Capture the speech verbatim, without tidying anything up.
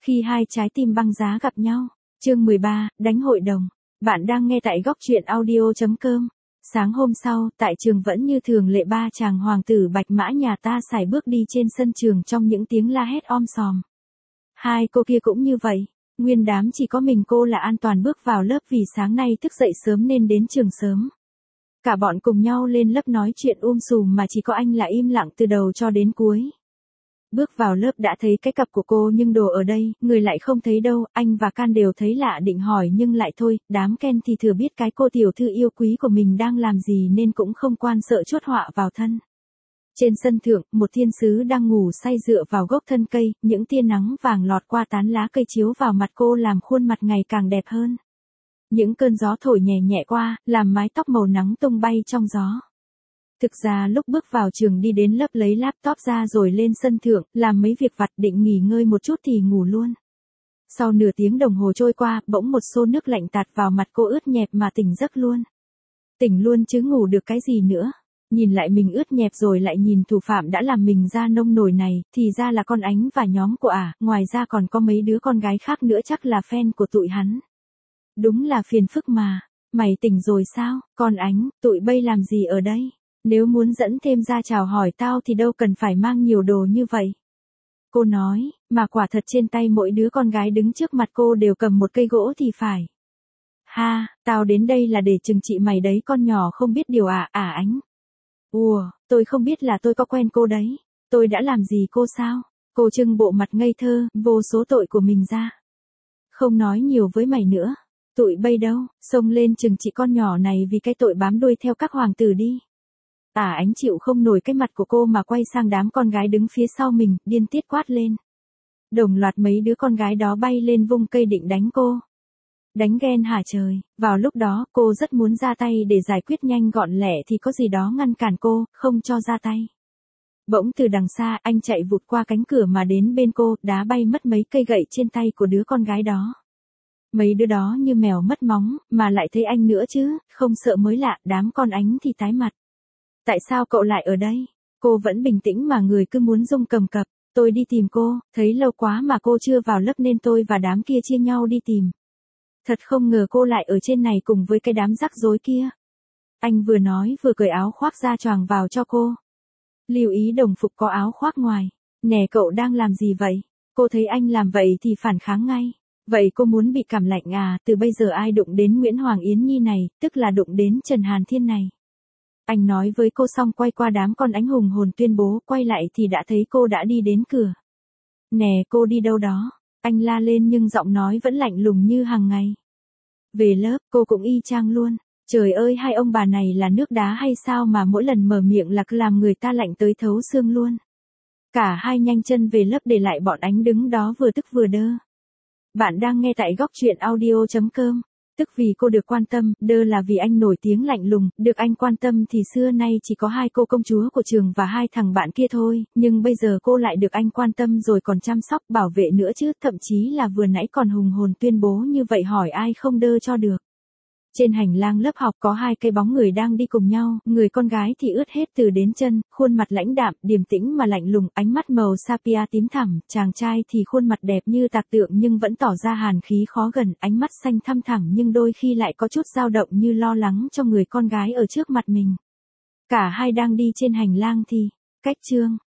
Khi hai trái tim băng giá gặp nhau. Chương mười ba, đánh hội đồng. Bạn đang nghe tại góc truyện audio chấm com. Sáng hôm sau, tại trường vẫn như thường lệ ba chàng hoàng tử bạch mã nhà ta sải bước đi trên sân trường trong những tiếng la hét om sòm. Hai cô kia cũng như vậy. Nguyên đám chỉ có mình cô là an toàn bước vào lớp vì sáng nay thức dậy sớm nên đến trường sớm. Cả bọn cùng nhau lên lớp nói chuyện um sùm mà chỉ có anh là im lặng từ đầu cho đến cuối. Bước vào lớp đã thấy cái cặp của cô nhưng đồ ở đây, người lại không thấy đâu, anh và Can đều thấy lạ định hỏi nhưng lại thôi, đám Ken thì thừa biết cái cô tiểu thư yêu quý của mình đang làm gì nên cũng không quan sợ chuốc họa vào thân. Trên sân thượng, một thiên sứ đang ngủ say dựa vào gốc thân cây, những tia nắng vàng lọt qua tán lá cây chiếu vào mặt cô làm khuôn mặt ngày càng đẹp hơn. Những cơn gió thổi nhẹ nhẹ qua, làm mái tóc màu nắng tung bay trong gió. Thực ra lúc bước vào trường đi đến lớp lấy laptop ra rồi lên sân thượng, làm mấy việc vặt định nghỉ ngơi một chút thì ngủ luôn. Sau nửa tiếng đồng hồ trôi qua, bỗng một xô nước lạnh tạt vào mặt cô ướt nhẹp mà tỉnh giấc luôn. Tỉnh luôn chứ ngủ được cái gì nữa. Nhìn lại mình ướt nhẹp rồi lại nhìn thủ phạm đã làm mình ra nông nổi này, thì ra là con Ánh và nhóm của ả, à, ngoài ra còn có mấy đứa con gái khác nữa chắc là fan của tụi hắn. Đúng là phiền phức mà. Mày tỉnh rồi sao, con Ánh, tụi bay làm gì ở đây? Nếu muốn dẫn thêm ra chào hỏi tao thì đâu cần phải mang nhiều đồ như vậy. Cô nói, mà quả thật trên tay mỗi đứa con gái đứng trước mặt cô đều cầm một cây gỗ thì phải. Ha, tao đến đây là để trừng trị mày đấy con nhỏ không biết điều à, à Ánh. Ủa, tôi không biết là tôi có quen cô đấy. Tôi đã làm gì cô sao? Cô trưng bộ mặt ngây thơ, vô số tội của mình ra. Không nói nhiều với mày nữa. Tụi bay đâu, xông lên trừng trị con nhỏ này vì cái tội bám đuôi theo các hoàng tử đi. À Ánh chịu không nổi cái mặt của cô mà quay sang đám con gái đứng phía sau mình, điên tiết quát lên. Đồng loạt mấy đứa con gái đó bay lên vung cây định đánh cô. Đánh ghen hả trời, vào lúc đó cô rất muốn ra tay để giải quyết nhanh gọn lẹ thì có gì đó ngăn cản cô, không cho ra tay. Bỗng từ đằng xa anh chạy vụt qua cánh cửa mà đến bên cô, đá bay mất mấy cây gậy trên tay của đứa con gái đó. Mấy đứa đó như mèo mất móng, mà lại thấy anh nữa chứ, không sợ mới lạ, đám con Ánh thì tái mặt. Tại sao cậu lại ở đây? Cô vẫn bình tĩnh mà người cứ muốn rung cầm cập. Tôi đi tìm cô, thấy lâu quá mà cô chưa vào lớp nên tôi và đám kia chia nhau đi tìm. Thật không ngờ cô lại ở trên này cùng với cái đám rắc rối kia. Anh vừa nói vừa cởi áo khoác ra choàng vào cho cô. Lưu ý đồng phục có áo khoác ngoài. Nè cậu đang làm gì vậy? Cô thấy anh làm vậy thì phản kháng ngay. Vậy cô muốn bị cảm lạnh à? Từ bây giờ ai đụng đến Nguyễn Hoàng Yến Nhi này, tức là đụng đến Trần Hàn Thiên này. Anh nói với cô xong quay qua đám con Ánh hùng hồn tuyên bố, quay lại thì đã thấy cô đã đi đến cửa. Nè cô đi đâu đó? Anh la lên nhưng giọng nói vẫn lạnh lùng như hàng ngày. Về lớp, cô cũng y chang luôn. Trời ơi hai ông bà này là nước đá hay sao mà mỗi lần mở miệng là cứ làm người ta lạnh tới thấu xương luôn. Cả hai nhanh chân về lớp để lại bọn Ánh đứng đó vừa tức vừa đơ. Bạn đang nghe tại góc truyện audio chấm com. Tức vì cô được quan tâm, đơ là vì anh nổi tiếng lạnh lùng, được anh quan tâm thì xưa nay chỉ có hai cô công chúa của trường và hai thằng bạn kia thôi, nhưng bây giờ cô lại được anh quan tâm rồi còn chăm sóc bảo vệ nữa chứ, thậm chí là vừa nãy còn hùng hồn tuyên bố như vậy hỏi ai không đơ cho được. Trên hành lang lớp học có hai cây bóng người đang đi cùng nhau, người con gái thì ướt hết từ đến chân, khuôn mặt lãnh đạm, điềm tĩnh mà lạnh lùng, ánh mắt màu sepia tím thẳm, chàng trai thì khuôn mặt đẹp như tạc tượng nhưng vẫn tỏ ra hàn khí khó gần, ánh mắt xanh thăm thẳm nhưng đôi khi lại có chút dao động như lo lắng cho người con gái ở trước mặt mình. Cả hai đang đi trên hành lang thì, cách chương,